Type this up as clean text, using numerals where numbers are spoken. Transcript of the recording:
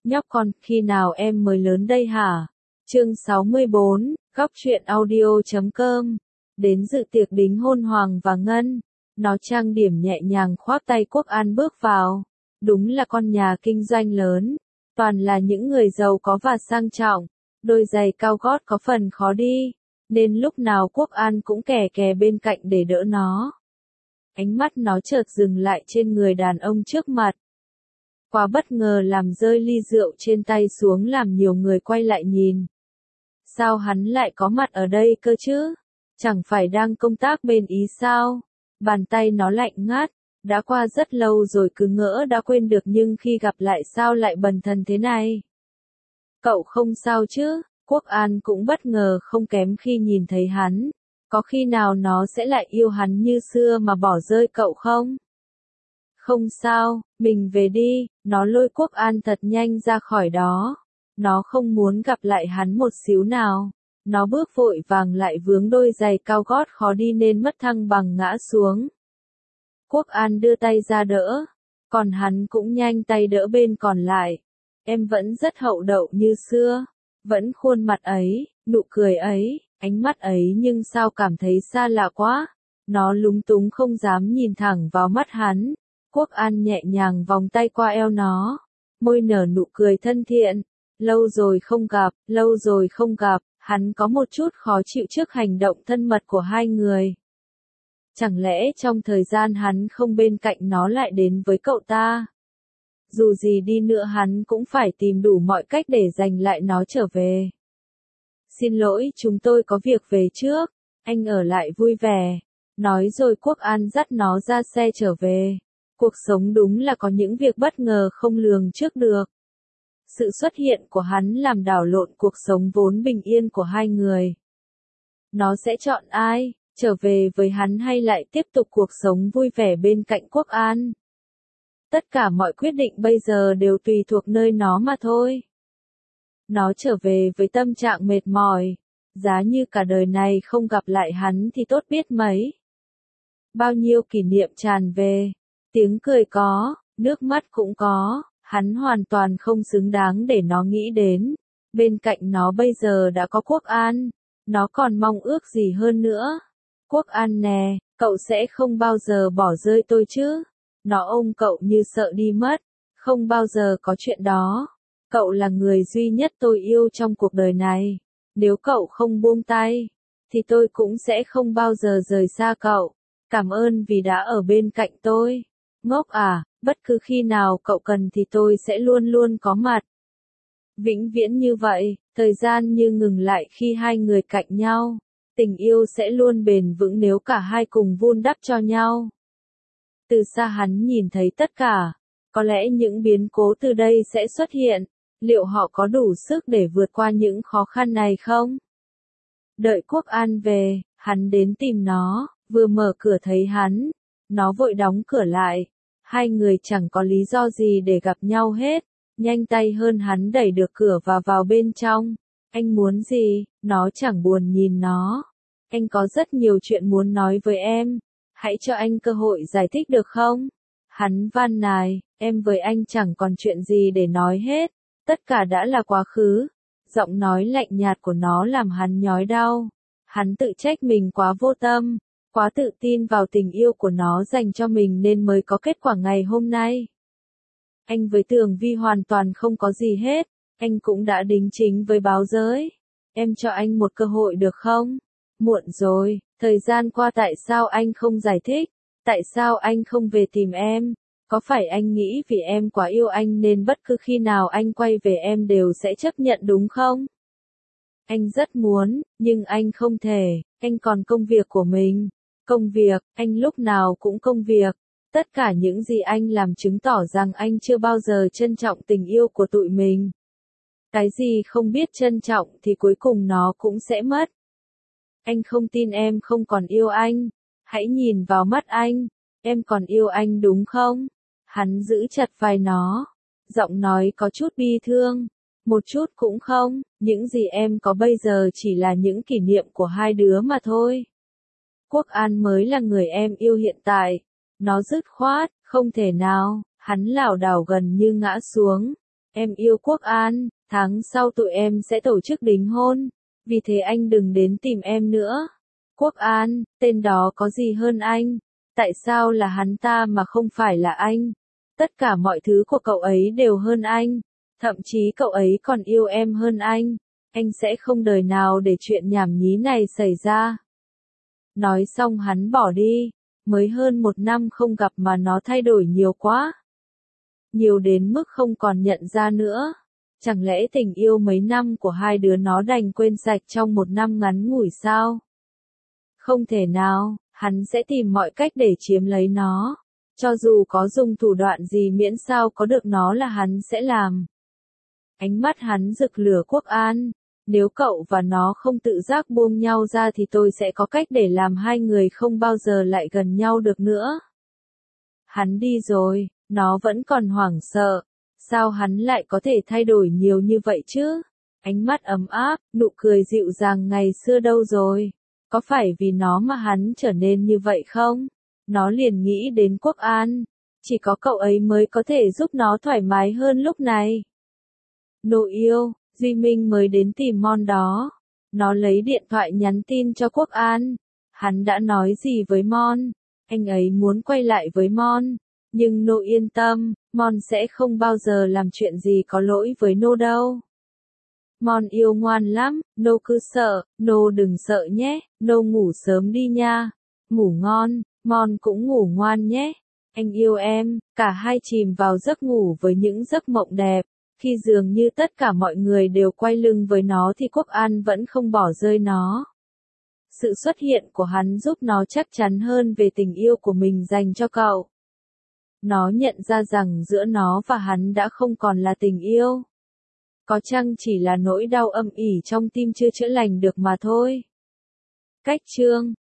Nhóc con, khi nào em mới lớn đây hả? Chương 64, Góc truyện audio.com. Đến dự tiệc đính hôn Hoàng và Ngân. Nó trang điểm nhẹ nhàng khoác tay Quốc An bước vào. Đúng là con nhà kinh doanh lớn. Toàn là những người giàu có và sang trọng. Đôi giày cao gót có phần khó đi. Nên lúc nào Quốc An cũng kè kè bên cạnh để đỡ nó. Ánh mắt nó chợt dừng lại trên người đàn ông trước mặt. Quá bất ngờ làm rơi ly rượu trên tay xuống làm nhiều người quay lại nhìn. Sao hắn lại có mặt ở đây cơ chứ? Chẳng phải đang công tác bên Ý sao? Bàn tay nó lạnh ngắt, đã qua rất lâu rồi cứ ngỡ đã quên được nhưng khi gặp lại sao lại bần thần thế này? Cậu không sao chứ? Quốc An cũng bất ngờ không kém khi nhìn thấy hắn. Có khi nào nó sẽ lại yêu hắn như xưa mà bỏ rơi cậu không? Không sao, mình về đi, nó lôi Quốc An thật nhanh ra khỏi đó. Nó không muốn gặp lại hắn một xíu nào. Nó bước vội vàng lại vướng đôi giày cao gót khó đi nên mất thăng bằng ngã xuống. Quốc An đưa tay ra đỡ, còn hắn cũng nhanh tay đỡ bên còn lại. Em vẫn rất hậu đậu như xưa, vẫn khuôn mặt ấy, nụ cười ấy, ánh mắt ấy nhưng sao cảm thấy xa lạ quá. Nó lúng túng không dám nhìn thẳng vào mắt hắn. Quốc An nhẹ nhàng vòng tay qua eo nó, môi nở nụ cười thân thiện. Lâu rồi không gặp, hắn có một chút khó chịu trước hành động thân mật của hai người. Chẳng lẽ trong thời gian hắn không bên cạnh nó lại đến với cậu ta? Dù gì đi nữa hắn cũng phải tìm đủ mọi cách để giành lại nó trở về. Xin lỗi, chúng tôi có việc về trước, anh ở lại vui vẻ. Nói rồi Quốc An dắt nó ra xe trở về. Cuộc sống đúng là có những việc bất ngờ không lường trước được. Sự xuất hiện của hắn làm đảo lộn cuộc sống vốn bình yên của hai người. Nó sẽ chọn ai, trở về với hắn hay lại tiếp tục cuộc sống vui vẻ bên cạnh Quốc An? Tất cả mọi quyết định bây giờ đều tùy thuộc nơi nó mà thôi. Nó trở về với tâm trạng mệt mỏi. Giá như cả đời này không gặp lại hắn thì tốt biết mấy. Bao nhiêu kỷ niệm tràn về. Tiếng cười có, nước mắt cũng có. Hắn hoàn toàn không xứng đáng để nó nghĩ đến. Bên cạnh nó bây giờ đã có Quốc An. Nó còn mong ước gì hơn nữa. Quốc An nè, cậu sẽ không bao giờ bỏ rơi tôi chứ? Nó ôm cậu như sợ đi mất. Không bao giờ có chuyện đó. Cậu là người duy nhất tôi yêu trong cuộc đời này. Nếu cậu không buông tay, thì tôi cũng sẽ không bao giờ rời xa cậu. Cảm ơn vì đã ở bên cạnh tôi. Ngốc à, bất cứ khi nào cậu cần thì tôi sẽ luôn luôn có mặt. Vĩnh viễn như vậy, thời gian như ngừng lại khi hai người cạnh nhau. Tình yêu sẽ luôn bền vững nếu cả hai cùng vun đắp cho nhau. Từ xa hắn nhìn thấy tất cả. Có lẽ những biến cố từ đây sẽ xuất hiện. Liệu họ có đủ sức để vượt qua những khó khăn này không? Đợi Quốc An về, hắn đến tìm nó, vừa mở cửa thấy hắn. Nó vội đóng cửa lại. Hai người chẳng có lý do gì để gặp nhau hết. Nhanh tay hơn hắn đẩy được cửa và vào bên trong. Anh muốn gì? Nó chẳng buồn nhìn nó. Anh có rất nhiều chuyện muốn nói với em. Hãy cho anh cơ hội giải thích được không? Hắn van nài, em với anh chẳng còn chuyện gì để nói hết. Tất cả đã là quá khứ. Giọng nói lạnh nhạt của nó làm hắn nhói đau. Hắn tự trách mình quá vô tâm, quá tự tin vào tình yêu của nó dành cho mình nên mới có kết quả ngày hôm nay. Anh với Tường Vi hoàn toàn không có gì hết. Anh cũng đã đính chính với báo giới. Em cho anh một cơ hội được không? Muộn rồi, thời gian qua tại sao anh không giải thích? Tại sao anh không về tìm em? Có phải anh nghĩ vì em quá yêu anh nên bất cứ khi nào anh quay về em đều sẽ chấp nhận đúng không? Anh rất muốn, nhưng anh không thể, anh còn công việc của mình. Công việc, anh lúc nào cũng công việc. Tất cả những gì anh làm chứng tỏ rằng anh chưa bao giờ trân trọng tình yêu của tụi mình. Cái gì không biết trân trọng thì cuối cùng nó cũng sẽ mất. Anh không tin em không còn yêu anh. Hãy nhìn vào mắt anh. Em còn yêu anh đúng không? Hắn giữ chặt vai nó. Giọng nói có chút bi thương. Một chút cũng không. Những gì em có bây giờ chỉ là những kỷ niệm của hai đứa mà thôi. Quốc An mới là người em yêu hiện tại. Nó dứt khoát, không thể nào. Hắn lảo đảo gần như ngã xuống. Em yêu Quốc An, tháng sau tụi em sẽ tổ chức đính hôn, vì thế anh đừng đến tìm em nữa. Quốc An, tên đó có gì hơn anh? Tại sao là hắn ta mà không phải là anh? Tất cả mọi thứ của cậu ấy đều hơn anh, thậm chí cậu ấy còn yêu em hơn anh. Anh sẽ không đời nào để chuyện nhảm nhí này xảy ra. Nói xong hắn bỏ đi, mới hơn 1 năm không gặp mà nó thay đổi nhiều quá. Nhiều đến mức không còn nhận ra nữa. Chẳng lẽ tình yêu mấy năm của hai đứa nó đành quên sạch trong 1 năm ngắn ngủi sao? Không thể nào, hắn sẽ tìm mọi cách để chiếm lấy nó. Cho dù có dùng thủ đoạn gì miễn sao có được nó là hắn sẽ làm. Ánh mắt hắn rực lửa Quốc An. Nếu cậu và nó không tự giác buông nhau ra thì tôi sẽ có cách để làm hai người không bao giờ lại gần nhau được nữa. Hắn đi rồi, nó vẫn còn hoảng sợ. Sao hắn lại có thể thay đổi nhiều như vậy chứ? Ánh mắt ấm áp, nụ cười dịu dàng ngày xưa đâu rồi? Có phải vì nó mà hắn trở nên như vậy không? Nó liền nghĩ đến Quốc An. Chỉ có cậu ấy mới có thể giúp nó thoải mái hơn lúc này. Nô yêu, Duy Minh mới đến tìm Mon đó. Nó lấy điện thoại nhắn tin cho Quốc An. Hắn đã nói gì với Mon? Anh ấy muốn quay lại với Mon. Nhưng Nô yên tâm, Mon sẽ không bao giờ làm chuyện gì có lỗi với Nô đâu. Mon yêu ngoan lắm, Nô cứ sợ, Nô đừng sợ nhé, Nô ngủ sớm đi nha. Ngủ ngon, Mon cũng ngủ ngoan nhé. Anh yêu em, cả hai chìm vào giấc ngủ với những giấc mộng đẹp. Khi dường như tất cả mọi người đều quay lưng với nó thì Quốc An vẫn không bỏ rơi nó. Sự xuất hiện của hắn giúp nó chắc chắn hơn về tình yêu của mình dành cho cậu. Nó nhận ra rằng giữa nó và hắn đã không còn là tình yêu. Có chăng chỉ là nỗi đau âm ỉ trong tim chưa chữa lành được mà thôi. Cách chương